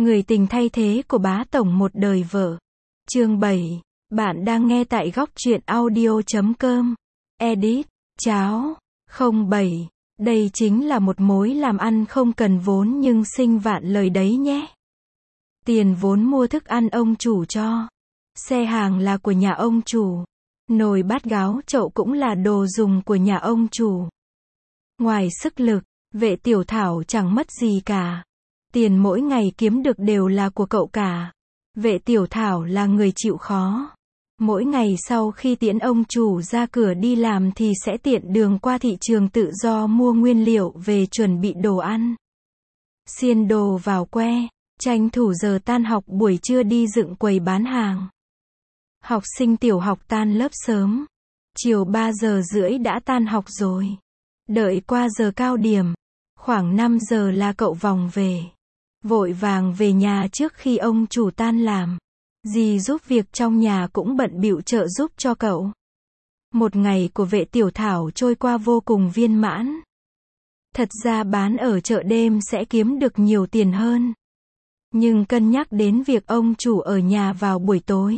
Người tình thay thế của bá tổng một đời vợ. Chương 7. Bạn đang nghe tại góc truyện audio.com. Edit. Cháo. 07. Đây chính là một mối làm ăn không cần vốn nhưng sinh vạn lời đấy nhé. Tiền vốn mua thức ăn ông chủ cho. Xe hàng là của nhà ông chủ. Nồi bát gáo chậu cũng là đồ dùng của nhà ông chủ. Ngoài sức lực, Vệ Tiểu Thảo chẳng mất gì cả. Tiền mỗi ngày kiếm được đều là của cậu cả. Vệ Tiểu Thảo là người chịu khó. Mỗi ngày sau khi tiễn ông chủ ra cửa đi làm thì sẽ tiện đường qua thị trường tự do mua nguyên liệu về chuẩn bị đồ ăn. Xiên đồ vào que, tranh thủ giờ tan học buổi trưa đi dựng quầy bán hàng. Học sinh tiểu học tan lớp sớm. Chiều 3 giờ rưỡi đã tan học rồi. Đợi qua giờ cao điểm. Khoảng 5 giờ là cậu vòng về. Vội vàng về nhà trước khi ông chủ tan làm. Dì giúp việc trong nhà cũng bận bịu trợ giúp cho cậu. Một ngày của Vệ Tiểu Thảo trôi qua vô cùng viên mãn. Thật ra bán ở chợ đêm sẽ kiếm được nhiều tiền hơn. Nhưng cân nhắc đến việc ông chủ ở nhà vào buổi tối.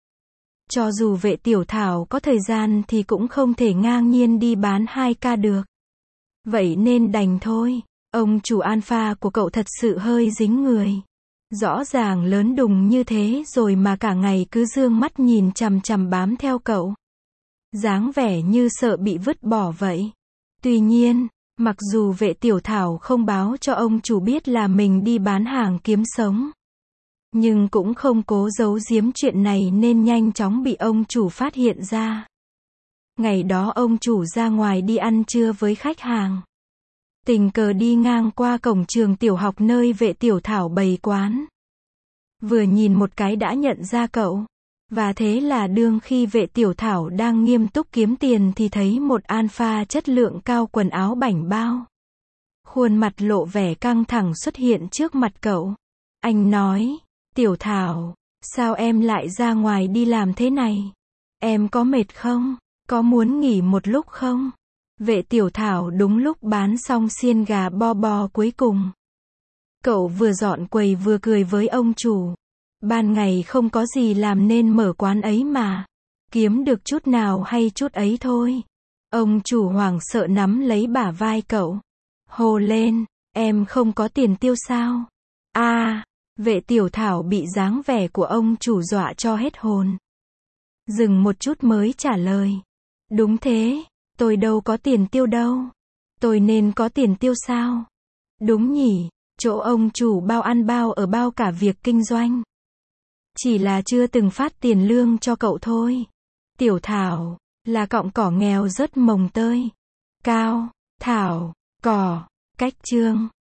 Cho dù Vệ Tiểu Thảo có thời gian thì cũng không thể ngang nhiên đi bán 2 ca được. Vậy nên đành thôi. Ông chủ alpha của cậu thật sự hơi dính người. Rõ ràng lớn đùng như thế rồi mà cả ngày cứ dương mắt nhìn chằm chằm bám theo cậu. Dáng vẻ như sợ bị vứt bỏ vậy. Tuy nhiên, mặc dù Vệ Tiểu Thảo không báo cho ông chủ biết là mình đi bán hàng kiếm sống. Nhưng cũng không cố giấu giếm chuyện này nên nhanh chóng bị ông chủ phát hiện ra. Ngày đó ông chủ ra ngoài đi ăn trưa với khách hàng. Tình cờ đi ngang qua cổng trường tiểu học nơi Vệ Tiểu Thảo bày quán. Vừa nhìn một cái đã nhận ra cậu. Và thế là đương khi Vệ Tiểu Thảo đang nghiêm túc kiếm tiền thì thấy một alpha chất lượng cao quần áo bảnh bao. Khuôn mặt lộ vẻ căng thẳng xuất hiện trước mặt cậu. Anh nói, Tiểu Thảo, sao em lại ra ngoài đi làm thế này? Em có mệt không? Có muốn nghỉ một lúc không? Vệ Tiểu Thảo đúng lúc bán xong xiên gà bo bo cuối cùng. Cậu vừa dọn quầy vừa cười với ông chủ. Ban ngày không có gì làm nên mở quán ấy mà. Kiếm được chút nào hay chút ấy thôi. Ông chủ hoảng sợ nắm lấy bả vai cậu. Hô lên, em không có tiền tiêu sao? Vệ Tiểu Thảo bị dáng vẻ của ông chủ dọa cho hết hồn. Dừng một chút mới trả lời. Đúng thế, tôi đâu có tiền tiêu đâu. Tôi nên có tiền tiêu sao? Đúng nhỉ, chỗ ông chủ bao ăn bao ở bao cả việc kinh doanh. Chỉ là chưa từng phát tiền lương cho cậu thôi. Tiểu Thảo, là cọng cỏ nghèo rất mồng tơi. Cao, Thảo, cỏ, cách chương.